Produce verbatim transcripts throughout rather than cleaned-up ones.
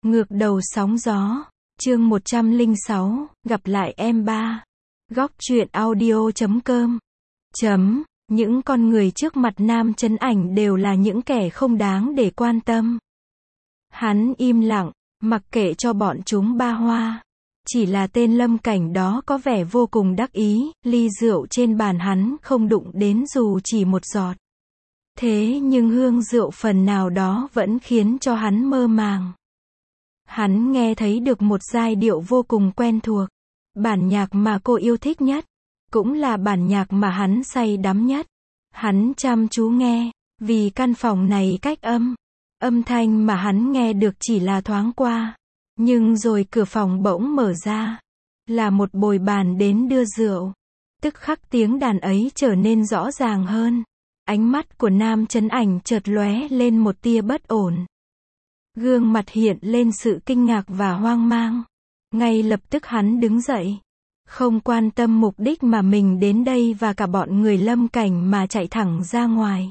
Ngược đầu sóng gió, chương một trăm lẻ sáu, gặp lại em ba. Góc truyện audio chấm com. Chấm, những con người trước mặt Nam Chấn Ảnh đều là những kẻ không đáng để quan tâm. Hắn im lặng, mặc kệ cho bọn chúng ba hoa. Chỉ là tên Lâm Cảnh đó có vẻ vô cùng đắc ý, ly rượu trên bàn hắn không đụng đến dù chỉ một giọt. Thế nhưng hương rượu phần nào đó vẫn khiến cho hắn mơ màng. Hắn nghe thấy được một giai điệu vô cùng quen thuộc. Bản nhạc mà cô yêu thích nhất. Cũng là bản nhạc mà hắn say đắm nhất. Hắn chăm chú nghe, vì căn phòng này cách âm. Âm thanh mà hắn nghe được chỉ là thoáng qua. Nhưng rồi cửa phòng bỗng mở ra. Là một bồi bàn đến đưa rượu. Tức khắc tiếng đàn ấy trở nên rõ ràng hơn. Ánh mắt của Nam Chấn Ảnh chợt lóe lên một tia bất ổn. Gương mặt hiện lên sự kinh ngạc và hoang mang. Ngay lập tức hắn đứng dậy. Không quan tâm mục đích mà mình đến đây và cả bọn người Lâm Cảnh mà chạy thẳng ra ngoài.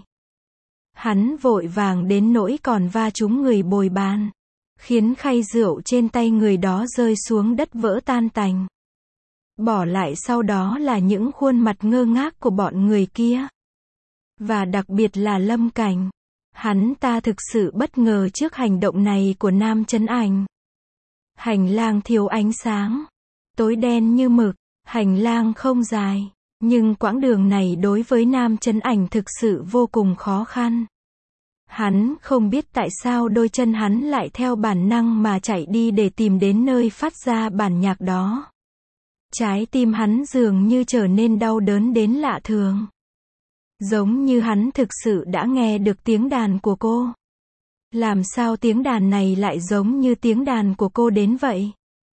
Hắn vội vàng đến nỗi còn va trúng người bồi bàn. Khiến khay rượu trên tay người đó rơi xuống đất vỡ tan tành. Bỏ lại sau đó là những khuôn mặt ngơ ngác của bọn người kia. Và đặc biệt là Lâm Cảnh. Hắn ta thực sự bất ngờ trước hành động này của Nam Chấn Ảnh. Hành lang thiếu ánh sáng. Tối đen như mực. Hành lang không dài. Nhưng quãng đường này đối với Nam Chấn Ảnh thực sự vô cùng khó khăn. Hắn không biết tại sao đôi chân hắn lại theo bản năng mà chạy đi để tìm đến nơi phát ra bản nhạc đó. Trái tim hắn dường như trở nên đau đớn đến lạ thường. Giống như hắn thực sự đã nghe được tiếng đàn của cô. Làm sao tiếng đàn này lại giống như tiếng đàn của cô đến vậy?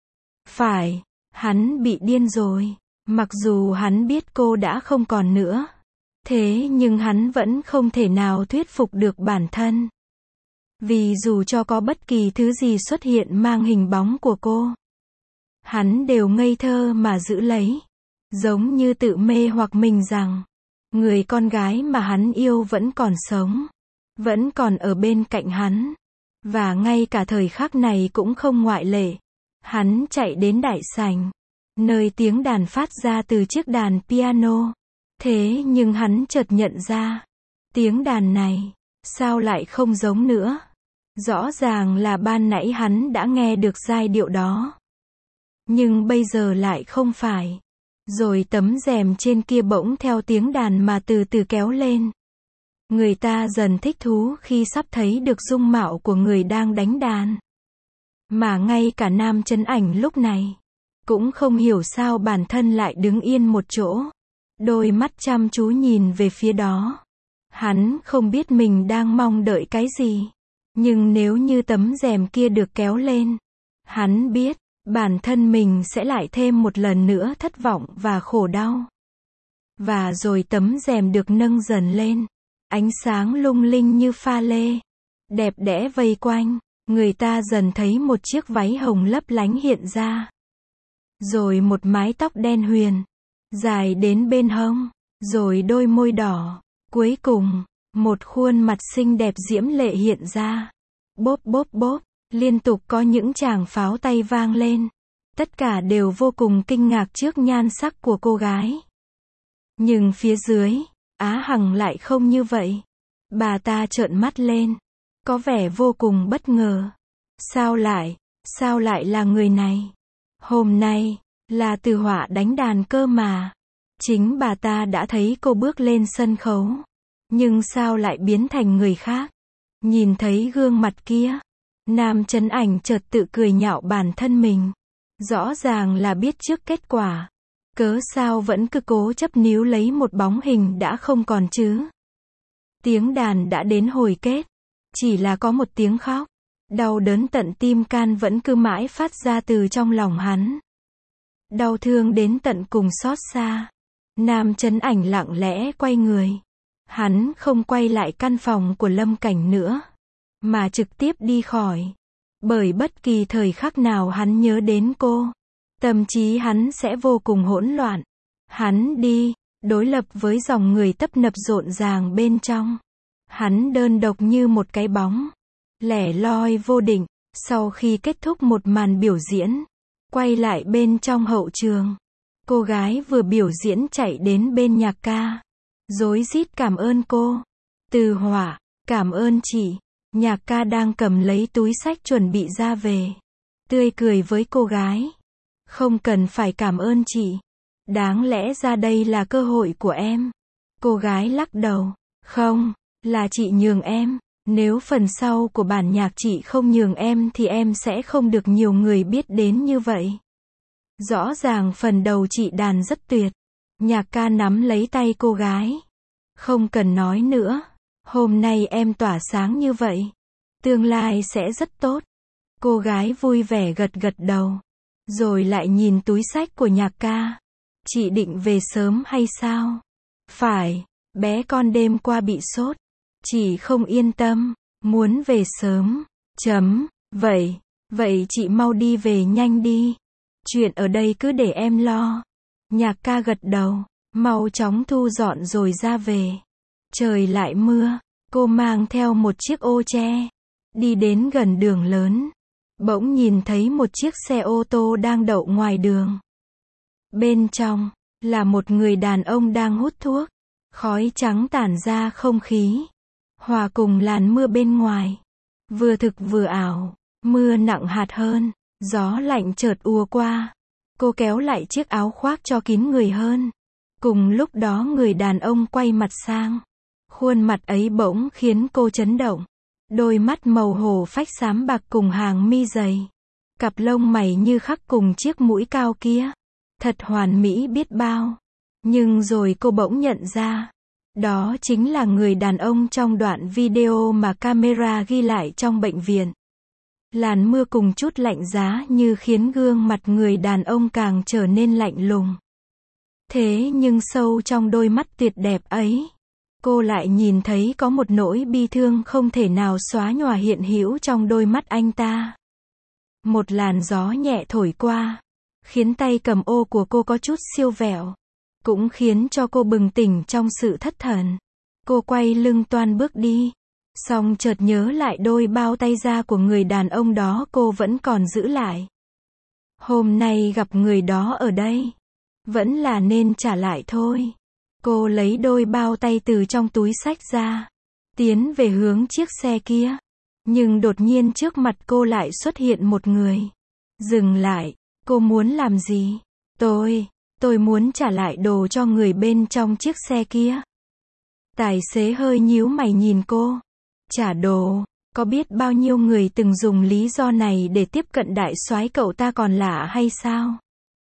Phải, hắn bị điên rồi. Mặc dù hắn biết cô đã không còn nữa. Thế nhưng hắn vẫn không thể nào thuyết phục được bản thân. Vì dù cho có bất kỳ thứ gì xuất hiện mang hình bóng của cô, hắn đều ngây thơ mà giữ lấy. Giống như tự mê hoặc mình rằng, người con gái mà hắn yêu vẫn còn sống. Vẫn còn ở bên cạnh hắn. Và ngay cả thời khắc này cũng không ngoại lệ. Hắn chạy đến đại sảnh. Nơi tiếng đàn phát ra từ chiếc đàn piano. Thế nhưng hắn chợt nhận ra. Tiếng đàn này, sao lại không giống nữa? Rõ ràng là ban nãy hắn đã nghe được giai điệu đó. Nhưng bây giờ lại không phải. Rồi tấm rèm trên kia bỗng theo tiếng đàn mà từ từ kéo lên. Người ta dần thích thú khi sắp thấy được dung mạo của người đang đánh đàn. Mà ngay cả Nam Chấn Ảnh lúc này cũng không hiểu sao bản thân lại đứng yên một chỗ. Đôi mắt chăm chú nhìn về phía đó. Hắn không biết mình đang mong đợi cái gì. Nhưng nếu như tấm rèm kia được kéo lên, hắn biết bản thân mình sẽ lại thêm một lần nữa thất vọng và khổ đau. Và rồi tấm rèm được nâng dần lên. Ánh sáng lung linh như pha lê. Đẹp đẽ vây quanh. Người ta dần thấy một chiếc váy hồng lấp lánh hiện ra. Rồi một mái tóc đen huyền. Dài đến bên hông. Rồi đôi môi đỏ. Cuối cùng, một khuôn mặt xinh đẹp diễm lệ hiện ra. Bốp bốp bốp. Liên tục có những tràng pháo tay vang lên. Tất cả đều vô cùng kinh ngạc trước nhan sắc của cô gái. Nhưng phía dưới, Á Hằng lại không như vậy. Bà ta trợn mắt lên. Có vẻ vô cùng bất ngờ. Sao lại, sao lại là người này? Hôm nay, là Từ Họa đánh đàn cơ mà. Chính bà ta đã thấy cô bước lên sân khấu. Nhưng sao lại biến thành người khác? Nhìn thấy gương mặt kia. Nam Chấn Ảnh chợt tự cười nhạo bản thân mình. Rõ ràng là biết trước kết quả. Cớ sao vẫn cứ cố chấp níu lấy một bóng hình đã không còn chứ? Tiếng đàn đã đến hồi kết. Chỉ là có một tiếng khóc. Đau đớn tận tim can vẫn cứ mãi phát ra từ trong lòng hắn. Đau thương đến tận cùng xót xa. Nam Chấn Ảnh lặng lẽ quay người. Hắn không quay lại căn phòng của Lâm Cảnh nữa. Mà trực tiếp đi khỏi. Bởi bất kỳ thời khắc nào hắn nhớ đến cô. Tâm trí hắn sẽ vô cùng hỗn loạn. Hắn đi, đối lập với dòng người tấp nập rộn ràng bên trong. Hắn đơn độc như một cái bóng. Lẻ loi vô định, Sau khi kết thúc một màn biểu diễn, quay lại bên trong hậu trường, cô gái vừa biểu diễn chạy đến bên Nhạc Ca, rối rít cảm ơn cô. Từ Hỏa, cảm ơn chị. Nhạc Ca đang cầm lấy túi xách chuẩn bị ra về, tươi cười với cô gái. Không cần phải cảm ơn chị. Đáng lẽ ra đây là cơ hội của em. Cô gái lắc đầu. Không, là chị nhường em. Nếu phần sau của bản nhạc chị không nhường em thì em sẽ không được nhiều người biết đến như vậy. Rõ ràng phần đầu chị đàn rất tuyệt. Nhạc Ca nắm lấy tay cô gái. Không cần nói nữa. Hôm nay em tỏa sáng như vậy. Tương lai sẽ rất tốt. Cô gái vui vẻ gật gật đầu. Rồi lại nhìn túi xách của Nhạc Ca. Chị định về sớm hay sao? Phải, bé con đêm qua bị sốt. Chị không yên tâm, muốn về sớm. Chấm, vậy, vậy chị mau đi về nhanh đi. Chuyện ở đây cứ để em lo. Nhạc Ca gật đầu, mau chóng thu dọn rồi ra về. Trời lại mưa, cô mang theo một chiếc ô che. Đi đến gần đường lớn. Bỗng nhìn thấy một chiếc xe ô tô đang đậu ngoài đường. Bên trong, là một người đàn ông đang hút thuốc. Khói trắng tản ra không khí. Hòa cùng làn mưa bên ngoài. Vừa thực vừa ảo. Mưa nặng hạt hơn. Gió lạnh chợt ùa qua. Cô kéo lại chiếc áo khoác cho kín người hơn. Cùng lúc đó người đàn ông quay mặt sang. Khuôn mặt ấy bỗng khiến cô chấn động. Đôi mắt màu hổ phách xám bạc cùng hàng mi dày. Cặp lông mày như khắc cùng chiếc mũi cao kia. Thật hoàn mỹ biết bao. Nhưng rồi cô bỗng nhận ra. Đó chính là người đàn ông trong đoạn video mà camera ghi lại trong bệnh viện. Làn mưa cùng chút lạnh giá như khiến gương mặt người đàn ông càng trở nên lạnh lùng. Thế nhưng sâu trong đôi mắt tuyệt đẹp ấy, cô lại nhìn thấy có một nỗi bi thương không thể nào xóa nhòa hiện hữu trong đôi mắt anh ta. Một làn gió nhẹ thổi qua, khiến tay cầm ô của cô có chút siêu vẹo, cũng khiến cho cô bừng tỉnh trong sự thất thần. Cô quay lưng toan bước đi, song chợt nhớ lại đôi bao tay da của người đàn ông đó cô vẫn còn giữ lại. Hôm nay gặp người đó ở đây, vẫn là nên trả lại thôi. Cô lấy đôi bao tay từ trong túi xách ra, tiến về hướng chiếc xe kia. Nhưng đột nhiên trước mặt cô lại xuất hiện một người. Dừng lại, cô muốn làm gì? Tôi, tôi muốn trả lại đồ cho người bên trong chiếc xe kia. Tài xế hơi nhíu mày nhìn cô. Trả đồ, có biết bao nhiêu người từng dùng lý do này để tiếp cận đại soái cậu ta còn lạ hay sao?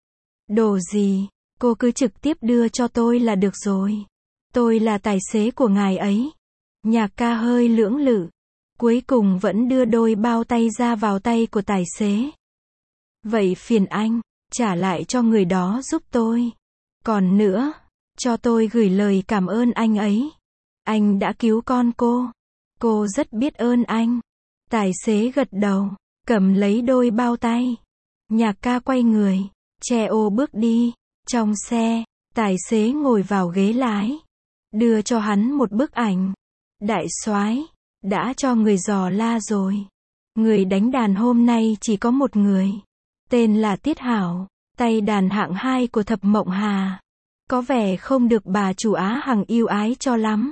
Đồ gì? Cô cứ trực tiếp đưa cho tôi là được rồi. Tôi là tài xế của ngài ấy. Nhạc Ca hơi lưỡng lự. Cuối cùng vẫn đưa đôi bao tay ra vào tay của tài xế. Vậy phiền anh, trả lại cho người đó giúp tôi. Còn nữa, cho tôi gửi lời cảm ơn anh ấy. Anh đã cứu con cô. Cô rất biết ơn anh. Tài xế gật đầu, cầm lấy đôi bao tay. Nhạc Ca quay người, che ô bước đi. Trong xe, tài xế ngồi vào ghế lái, đưa cho hắn một bức ảnh. Đại soái, đã cho người dò la rồi. Người đánh đàn hôm nay chỉ có một người, tên là Tiết Hảo, tay đàn hạng hai của Thập Mộng Hà. Có vẻ không được bà chủ Á Hằng yêu ái cho lắm.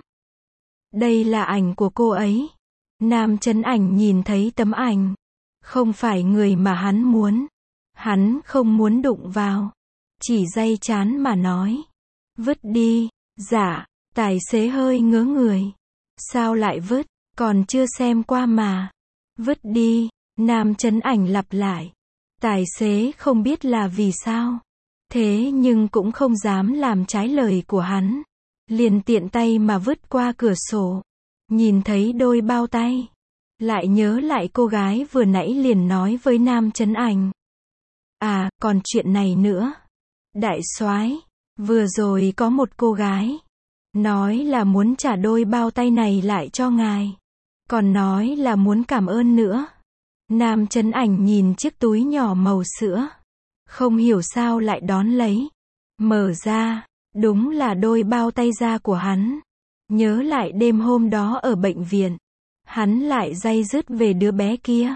Đây là ảnh của cô ấy. Nam Chấn Ảnh nhìn thấy tấm ảnh, không phải người mà hắn muốn. Hắn không muốn đụng vào. Chỉ day chán mà nói. Vứt đi. Dạ. Tài xế hơi ngớ người. Sao lại vứt? Còn chưa xem qua mà. Vứt đi. Nam Chấn Ảnh lặp lại. Tài xế không biết là vì sao. Thế nhưng cũng không dám làm trái lời của hắn. Liền tiện tay mà vứt qua cửa sổ. Nhìn thấy đôi bao tay. Lại nhớ lại cô gái vừa nãy liền nói với Nam Chấn Ảnh. À, còn chuyện này nữa. Đại soái, vừa rồi có một cô gái nói là muốn trả đôi bao tay này lại cho ngài. Còn nói là muốn cảm ơn nữa. Nam Chấn Ảnh nhìn chiếc túi nhỏ màu sữa. Không hiểu sao lại đón lấy. Mở ra, đúng là đôi bao tay da của hắn. Nhớ lại đêm hôm đó ở bệnh viện. Hắn lại day dứt về đứa bé kia.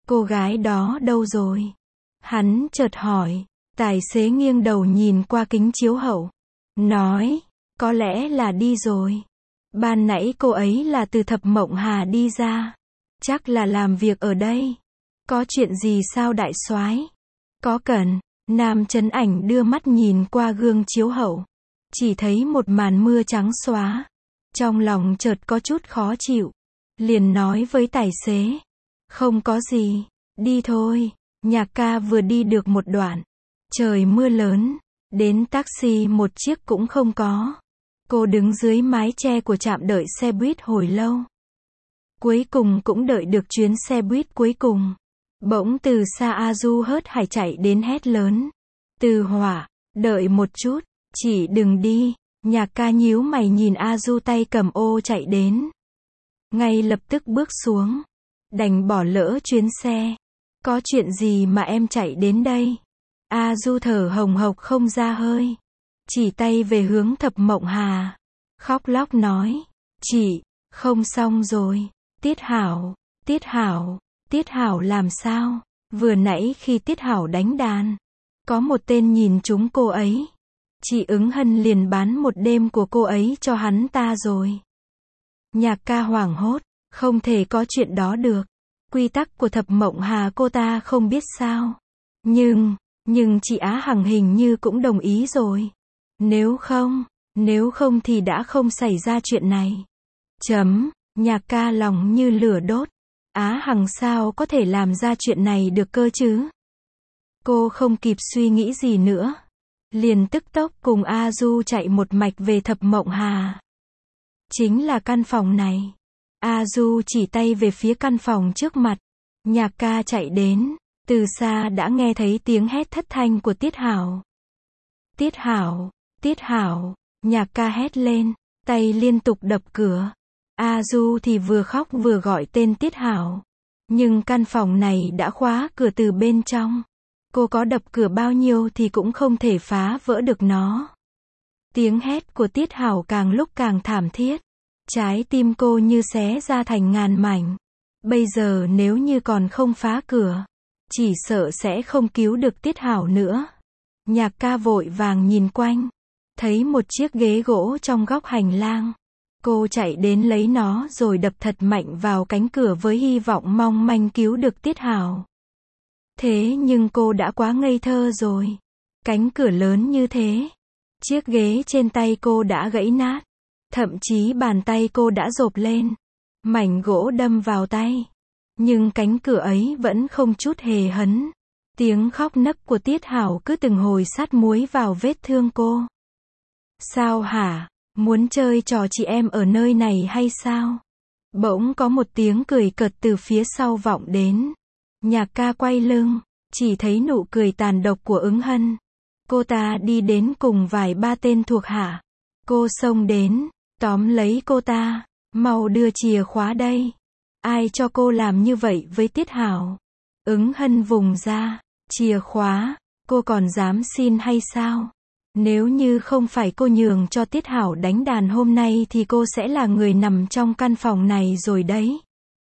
Cô gái đó đâu rồi? Hắn chợt hỏi. Tài xế nghiêng đầu nhìn qua kính chiếu hậu. Nói, có lẽ là đi rồi. Ban nãy cô ấy là từ Thập Mộng Hà đi ra. Chắc là làm việc ở đây. Có chuyện gì sao đại soái? Có cần. Nam Chấn Ảnh đưa mắt nhìn qua gương chiếu hậu. Chỉ thấy một màn mưa trắng xóa. Trong lòng chợt có chút khó chịu. Liền nói với tài xế. Không có gì. Đi thôi. Nhạc ca vừa đi được một đoạn. Trời mưa lớn. Đến taxi một chiếc cũng không có. Cô đứng dưới mái che của trạm đợi xe buýt hồi lâu. Cuối cùng cũng đợi được chuyến xe buýt cuối cùng. Bỗng từ xa A Du hớt hải chạy đến hét lớn. Từ Hỏa, đợi một chút, chỉ đừng đi. Nhạc ca nhíu mày nhìn A Du tay cầm ô chạy đến. Ngay lập tức bước xuống. Đành bỏ lỡ chuyến xe. Có chuyện gì mà em chạy đến đây? A Du thở hồng hộc không ra hơi. Chỉ tay về hướng Thập Mộng Hà. Khóc lóc nói. Chị, không xong rồi. Tiết Hảo, Tiết Hảo, Tiết Hảo làm sao? Vừa nãy khi Tiết Hảo đánh đàn. Có một tên nhìn trúng cô ấy. Chị Ứng Hân liền bán một đêm của cô ấy cho hắn ta rồi. Nhạc ca hoảng hốt. Không thể có chuyện đó được. Quy tắc của Thập Mộng Hà cô ta không biết sao. Nhưng, nhưng chị Á Hằng hình như cũng đồng ý rồi. Nếu không, nếu không thì đã không xảy ra chuyện này. Chấm, nhạc ca lòng như lửa đốt. Á Hằng sao có thể làm ra chuyện này được cơ chứ? Cô không kịp suy nghĩ gì nữa. Liền tức tốc cùng A Du chạy một mạch về Thập Mộng Hà. Chính là căn phòng này. A Du chỉ tay về phía căn phòng trước mặt. Nhạc ca chạy đến. Từ xa đã nghe thấy tiếng hét thất thanh của Tiết Hảo. Tiết Hảo, Tiết Hảo, nhạc ca hét lên, tay liên tục đập cửa. A Du thì vừa khóc vừa gọi tên Tiết Hảo. Nhưng căn phòng này đã khóa cửa từ bên trong. Cô có đập cửa bao nhiêu thì cũng không thể phá vỡ được nó. Tiếng hét của Tiết Hảo càng lúc càng thảm thiết. Trái tim cô như xé ra thành ngàn mảnh. Bây giờ nếu như còn không phá cửa, chỉ sợ sẽ không cứu được Tiết Hảo nữa. Nhạc ca vội vàng nhìn quanh. Thấy một chiếc ghế gỗ trong góc hành lang. Cô chạy đến lấy nó rồi đập thật mạnh vào cánh cửa với hy vọng mong manh cứu được Tiết Hảo. Thế nhưng cô đã quá ngây thơ rồi. Cánh cửa lớn như thế. Chiếc ghế trên tay cô đã gãy nát. Thậm chí bàn tay cô đã rộp lên. Mảnh gỗ đâm vào tay. Nhưng cánh cửa ấy vẫn không chút hề hấn. Tiếng khóc nấc của Tiết Hảo cứ từng hồi sát muối vào vết thương cô. Sao hả? Muốn chơi trò chị em ở nơi này hay sao? Bỗng có một tiếng cười cợt từ phía sau vọng đến. Nhạc ca quay lưng, chỉ thấy nụ cười tàn độc của Ứng Hân. Cô ta đi đến cùng vài ba tên thuộc hạ. Cô xông đến, tóm lấy cô ta. Mau đưa chìa khóa đây. Ai cho cô làm như vậy với Tiết Hảo? Ứng Hân vùng ra. Chìa khóa, cô còn dám xin hay sao? Nếu như không phải cô nhường cho Tiết Hảo đánh đàn hôm nay thì cô sẽ là người nằm trong căn phòng này rồi đấy.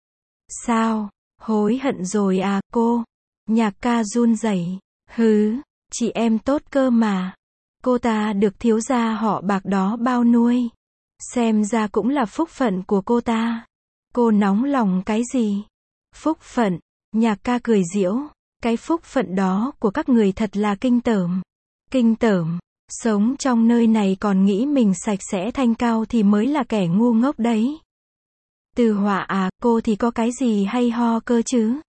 Sao? Hối hận rồi à cô? Nhạc ca run rẩy. Hứ, chị em tốt cơ mà. Cô ta được thiếu gia họ Bạc đó bao nuôi. Xem ra cũng là phúc phận của cô ta. Cô nóng lòng cái gì? Phúc phận, nhạc ca cười giễu. Cái phúc phận đó của các người thật là kinh tởm. Kinh tởm, sống trong nơi này còn nghĩ mình sạch sẽ thanh cao thì mới là kẻ ngu ngốc đấy. Từ Họa à, cô thì có cái gì hay ho cơ chứ?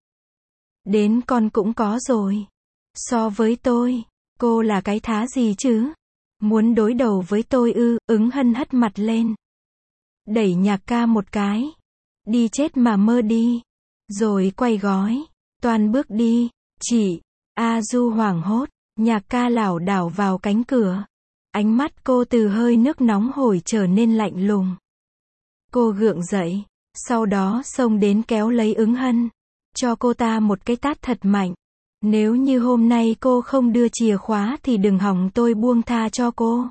Đến con cũng có rồi. So với tôi, cô là cái thá gì chứ? Muốn đối đầu với tôi ư? Ứng Hân hất mặt lên. Đẩy nhạc ca một cái. Đi chết mà mơ đi. Rồi quay gói. Toàn bước đi. Chị. A Du hoảng hốt. Nhạc ca lảo đảo vào cánh cửa. Ánh mắt cô từ hơi nước nóng hổi trở nên lạnh lùng. Cô gượng dậy. Sau đó xông đến kéo lấy Ứng Hân. Cho cô ta một cái tát thật mạnh. Nếu như hôm nay cô không đưa chìa khóa thì đừng hòng tôi buông tha cho cô.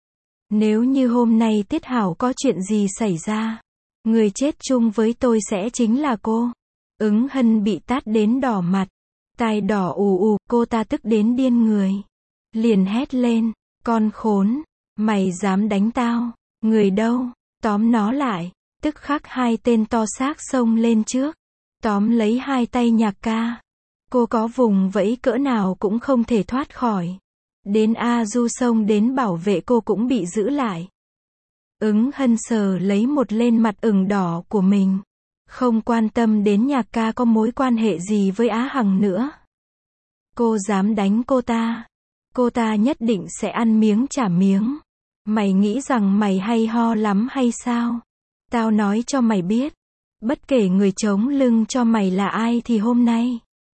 Nếu như hôm nay Tiết Hảo có chuyện gì xảy ra, người chết chung với tôi sẽ chính là cô. Ứng Hân bị tát đến đỏ mặt, tai đỏ ù ù, cô ta tức đến điên người. Liền hét lên, con khốn, mày dám đánh tao, người đâu, tóm nó lại. Tức khắc hai tên to xác xông lên trước, tóm lấy hai tay Nhạc Ca. Cô có vùng vẫy cỡ nào cũng không thể thoát khỏi. Đến A Du xông đến bảo vệ cô cũng bị giữ lại. Ứng Hân sờ lấy một lên mặt ửng đỏ của mình, không quan tâm đến Nhạc Ca có mối quan hệ gì với Á Hằng nữa. Cô dám đánh cô ta, cô ta nhất định sẽ ăn miếng trả miếng. Mày nghĩ rằng mày hay ho lắm hay sao? Tao nói cho mày biết, bất kể người chống lưng cho mày là ai thì hôm nay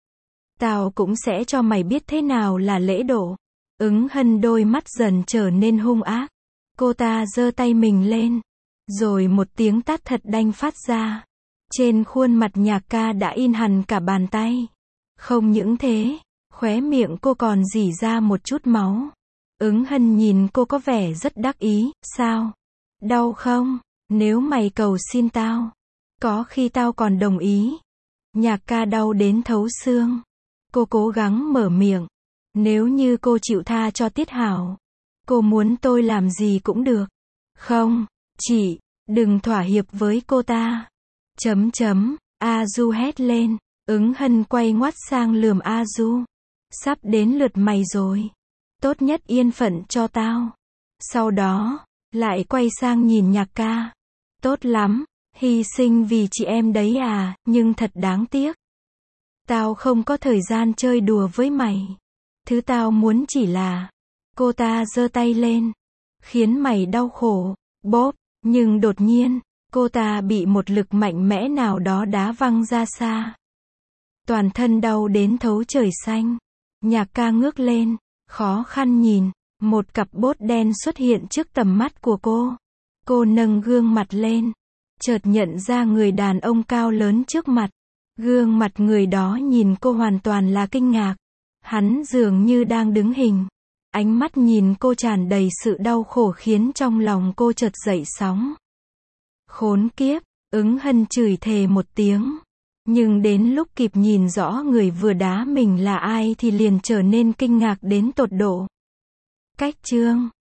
tao cũng sẽ cho mày biết thế nào là lễ độ. Ứng Hân đôi mắt dần trở nên hung ác. Cô ta giơ tay mình lên, rồi một tiếng tát thật đanh phát ra. Trên khuôn mặt Nhạc Ca đã in hằn cả bàn tay. Không những thế, khóe miệng cô còn rỉ ra một chút máu. Ứng Hân nhìn cô có vẻ rất đắc ý. Sao? Đau không? Nếu mày cầu xin tao, có khi tao còn đồng ý. Nhạc Ca đau đến thấu xương. Cô cố gắng mở miệng. Nếu như cô chịu tha cho Tiết Hảo, cô muốn tôi làm gì cũng được. Không, chị, đừng thỏa hiệp với cô ta. Chấm chấm, A Du hét lên. Ứng Hân quay ngoắt sang lườm A Du. Sắp đến lượt mày rồi. Tốt nhất yên phận cho tao. Sau đó, lại quay sang nhìn Nhạc Ca. Tốt lắm, hy sinh vì chị em đấy à, nhưng thật đáng tiếc. Tao không có thời gian chơi đùa với mày. Thứ tao muốn chỉ là, cô ta giơ tay lên, khiến mày đau khổ, bóp, nhưng đột nhiên, cô ta bị một lực mạnh mẽ nào đó đá văng ra xa. Toàn thân đau đến thấu trời xanh. Nhạc Ca ngước lên, khó khăn nhìn, một cặp bốt đen xuất hiện trước tầm mắt của cô. Cô nâng gương mặt lên, chợt nhận ra người đàn ông cao lớn trước mặt. Gương mặt người đó nhìn cô hoàn toàn là kinh ngạc. Hắn dường như đang đứng hình. Ánh mắt nhìn cô tràn đầy sự đau khổ khiến trong lòng cô chợt dậy sóng. Khốn kiếp, Ứng Hân chửi thề một tiếng. Nhưng đến lúc kịp nhìn rõ người vừa đá mình là ai thì liền trở nên kinh ngạc đến tột độ. Cách chương